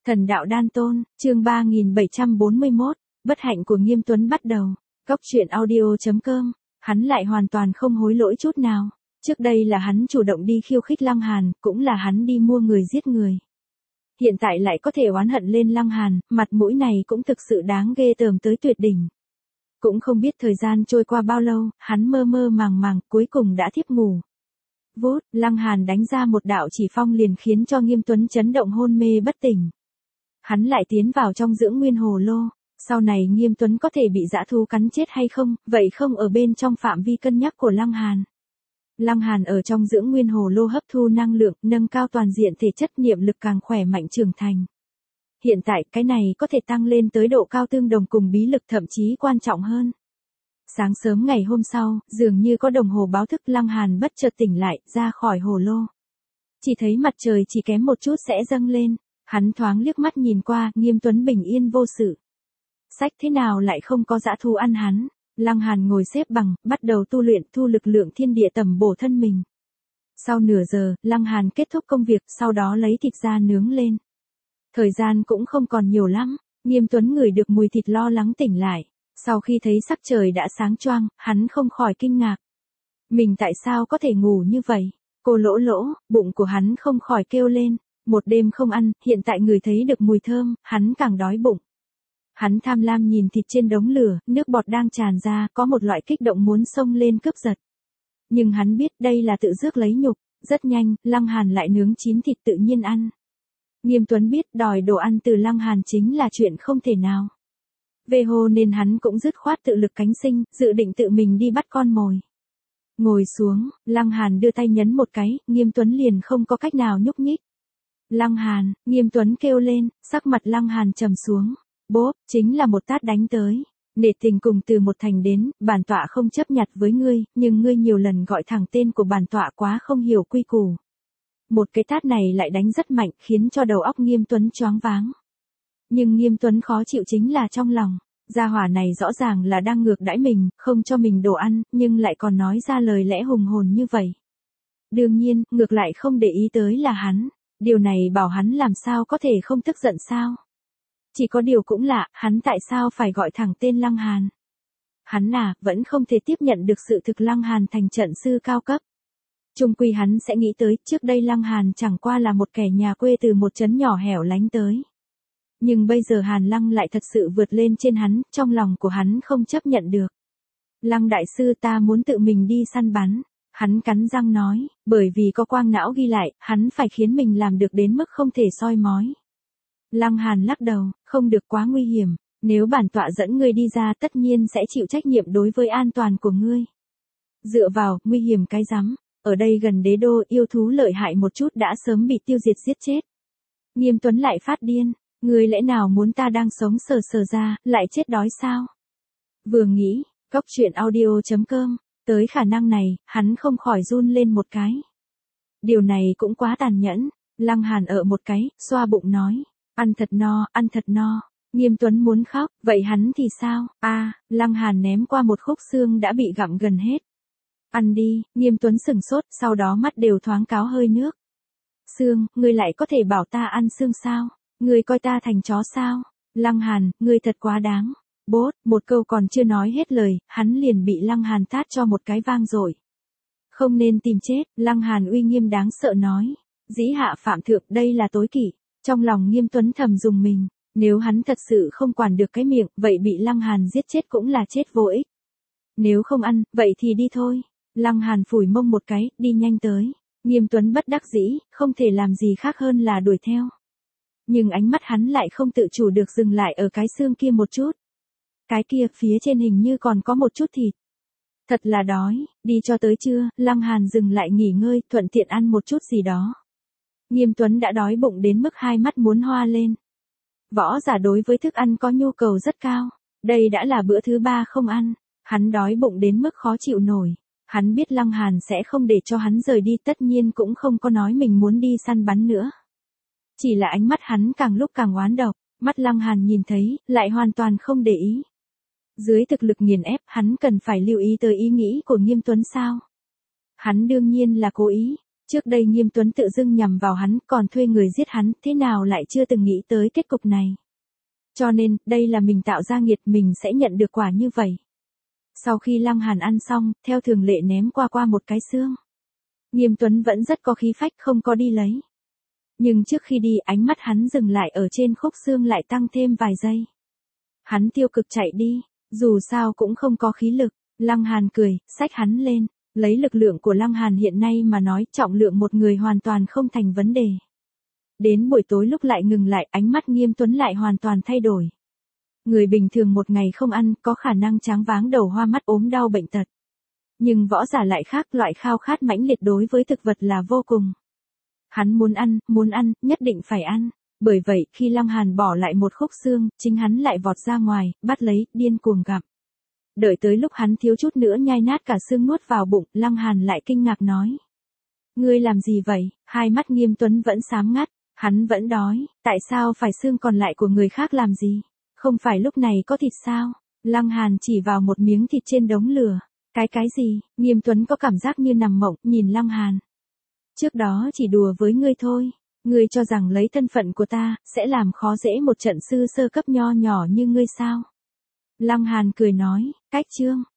Thần đạo đan tôn, chương 3741, bất hạnh của Nghiêm Tuấn bắt đầu. Cốc truyện audio.com, hắn lại hoàn toàn không hối lỗi chút nào. Trước đây là hắn chủ động đi khiêu khích Lăng Hàn, cũng là hắn đi mua người giết người. Hiện tại lại có thể oán hận lên Lăng Hàn, mặt mũi này cũng thực sự đáng ghê tởm tới tuyệt đỉnh. Cũng không biết thời gian trôi qua bao lâu, hắn mơ mơ màng màng, cuối cùng đã thiếp ngủ. Vút, Lăng Hàn đánh ra một đạo chỉ phong liền khiến cho Nghiêm Tuấn chấn động hôn mê bất tỉnh. Hắn lại tiến vào trong dưỡng nguyên hồ lô, sau này Nghiêm Tuấn có thể bị dã thú cắn chết hay không, vậy không ở bên trong phạm vi cân nhắc của Lăng Hàn. Lăng Hàn ở trong dưỡng nguyên hồ lô hấp thu năng lượng, nâng cao toàn diện thể chất, niệm lực càng khỏe mạnh trưởng thành. Hiện tại cái này có thể tăng lên tới độ cao tương đồng cùng bí lực, thậm chí quan trọng hơn. Sáng sớm ngày hôm sau, dường như có đồng hồ báo thức, Lăng Hàn bất chợt tỉnh lại, ra khỏi hồ lô. Chỉ thấy mặt trời chỉ kém một chút sẽ dâng lên. Hắn thoáng liếc mắt nhìn qua, Nghiêm Tuấn bình yên vô sự. Sách thế nào lại không có dã thú ăn hắn. Lăng Hàn ngồi xếp bằng, bắt đầu tu luyện, thu lực lượng thiên địa tầm bổ thân mình. Sau nửa giờ, Lăng Hàn kết thúc công việc, sau đó lấy thịt ra nướng lên. Thời gian cũng không còn nhiều lắm, Nghiêm Tuấn ngửi được mùi thịt lo lắng tỉnh lại. Sau khi thấy sắc trời đã sáng choang, hắn không khỏi kinh ngạc. Mình tại sao có thể ngủ như vậy? Cô lỗ lỗ, bụng của hắn không khỏi kêu lên. Một đêm không ăn, hiện tại người thấy được mùi thơm, hắn càng đói bụng. Hắn tham lam nhìn thịt trên đống lửa, nước bọt đang tràn ra, có một loại kích động muốn xông lên cướp giật. Nhưng hắn biết đây là tự rước lấy nhục, rất nhanh, Lăng Hàn lại nướng chín thịt tự nhiên ăn. Nghiêm Tuấn biết đòi đồ ăn từ Lăng Hàn chính là chuyện không thể nào. Về hồ nên hắn cũng dứt khoát tự lực cánh sinh, dự định tự mình đi bắt con mồi. Ngồi xuống, Lăng Hàn đưa tay nhấn một cái, Nghiêm Tuấn liền không có cách nào nhúc nhích. Lăng Hàn, Nghiêm Tuấn kêu lên, sắc mặt Lăng Hàn trầm xuống. Bốp, chính là một tát đánh tới. Nể tình cùng từ một thành đến, bản tọa không chấp nhặt với ngươi, nhưng ngươi nhiều lần gọi thẳng tên của bản tọa quá không hiểu quy củ. Một cái tát này lại đánh rất mạnh, khiến cho đầu óc Nghiêm Tuấn choáng váng. Nhưng Nghiêm Tuấn khó chịu chính là trong lòng. Gia hỏa này rõ ràng là đang ngược đãi mình, không cho mình đồ ăn, nhưng lại còn nói ra lời lẽ hùng hồn như vậy. Đương nhiên, ngược lại không để ý tới là hắn. Điều này bảo hắn làm sao có thể không tức giận sao? Chỉ có điều cũng lạ, hắn tại sao phải gọi thẳng tên Lăng Hàn? Hắn vẫn không thể tiếp nhận được sự thực Lăng Hàn thành trận sư cao cấp. Chung quy hắn sẽ nghĩ tới, trước đây Lăng Hàn chẳng qua là một kẻ nhà quê từ một trấn nhỏ hẻo lánh tới. Nhưng bây giờ Hàn Lăng lại thật sự vượt lên trên hắn, trong lòng của hắn không chấp nhận được. Lăng đại sư, ta muốn tự mình đi săn bắn. Hắn cắn răng nói, bởi vì có quang não ghi lại, hắn phải khiến mình làm được đến mức không thể soi mói. Lăng Hàn lắc đầu, không được, quá nguy hiểm, nếu bản tọa dẫn ngươi đi ra tất nhiên sẽ chịu trách nhiệm đối với an toàn của ngươi. Dựa vào, nguy hiểm cái rắm, ở đây gần đế đô, yêu thú lợi hại một chút đã sớm bị tiêu diệt giết chết. Nghiêm Tuấn lại phát điên, ngươi lẽ nào muốn ta đang sống sờ sờ ra, lại chết đói sao? Vừa nghĩ, cốc truyện audio.com. Tới khả năng này, hắn không khỏi run lên một cái. Điều này cũng quá tàn nhẫn. Lăng Hàn ở một cái, xoa bụng nói. Ăn thật no, ăn thật no. Nghiêm Tuấn muốn khóc, vậy hắn thì sao? Lăng Hàn ném qua một khúc xương đã bị gặm gần hết. Ăn đi, Nghiêm Tuấn sửng sốt, sau đó mắt đều thoáng cáo hơi nước. Xương, ngươi lại có thể bảo ta ăn xương sao? Ngươi coi ta thành chó sao? Lăng Hàn, ngươi thật quá đáng. Bốt, một câu còn chưa nói hết lời, hắn liền bị Lăng Hàn tát cho một cái vang dội. Không nên tìm chết, Lăng Hàn uy nghiêm đáng sợ nói. Dĩ hạ phạm thượng, đây là tối kỵ. Trong lòng Nghiêm Tuấn thầm dùng mình, nếu hắn thật sự không quản được cái miệng, vậy bị Lăng Hàn giết chết cũng là chết vô ích. Nếu không ăn, vậy thì đi thôi. Lăng Hàn phủi mông một cái, đi nhanh tới. Nghiêm Tuấn bất đắc dĩ, không thể làm gì khác hơn là đuổi theo. Nhưng ánh mắt hắn lại không tự chủ được dừng lại ở cái xương kia một chút. Cái kia phía trên hình như còn có một chút thịt. Thật là đói, đi cho tới trưa, Lăng Hàn dừng lại nghỉ ngơi, thuận tiện ăn một chút gì đó. Nghiêm Tuấn đã đói bụng đến mức hai mắt muốn hoa lên. Võ giả đối với thức ăn có nhu cầu rất cao. Đây đã là bữa thứ 3 không ăn. Hắn đói bụng đến mức khó chịu nổi. Hắn biết Lăng Hàn sẽ không để cho hắn rời đi, tất nhiên cũng không có nói mình muốn đi săn bắn nữa. Chỉ là ánh mắt hắn càng lúc càng oán độc. Mắt Lăng Hàn nhìn thấy, lại hoàn toàn không để ý. Dưới thực lực nghiền ép, hắn cần phải lưu ý tới ý nghĩ của Nghiêm Tuấn sao? Hắn đương nhiên là cố ý. Trước đây Nghiêm Tuấn tự dưng nhằm vào hắn, còn thuê người giết hắn, thế nào lại chưa từng nghĩ tới kết cục này. Cho nên, đây là mình tạo ra nghiệt, mình sẽ nhận được quả như vậy. Sau khi Lăng Hàn ăn xong, theo thường lệ ném qua một cái xương. Nghiêm Tuấn vẫn rất có khí phách, không có đi lấy. Nhưng trước khi đi, ánh mắt hắn dừng lại ở trên khúc xương lại tăng thêm vài giây. Hắn tiêu cực chạy đi, dù sao cũng không có khí lực. Lăng Hàn cười, xách hắn lên. Lấy lực lượng của Lăng Hàn hiện nay mà nói, trọng lượng một người hoàn toàn không thành vấn đề. Đến buổi tối lúc lại ngừng lại, ánh mắt Nghiêm Tuấn lại hoàn toàn thay đổi. Người bình thường một ngày không ăn, có khả năng choáng váng đầu hoa mắt ốm đau bệnh tật. Nhưng võ giả lại khác, loại khao khát mãnh liệt đối với thực vật là vô cùng. Hắn muốn ăn, nhất định phải ăn. Bởi vậy, khi Lăng Hàn bỏ lại một khúc xương, chính hắn lại vọt ra ngoài, bắt lấy, điên cuồng gặm. Đợi tới lúc hắn thiếu chút nữa nhai nát cả xương nuốt vào bụng, Lăng Hàn lại kinh ngạc nói. Ngươi làm gì vậy? Hai mắt Nghiêm Tuấn vẫn xám ngắt, hắn vẫn đói, tại sao phải xương còn lại của người khác làm gì? Không phải lúc này có thịt sao? Lăng Hàn chỉ vào một miếng thịt trên đống lửa. Cái gì? Nghiêm Tuấn có cảm giác như nằm mộng, nhìn Lăng Hàn. Trước đó chỉ đùa với ngươi thôi. Ngươi cho rằng lấy thân phận của ta, sẽ làm khó dễ một trận sư sơ cấp nho nhỏ như ngươi sao? Lăng Hàn cười nói, cách chương.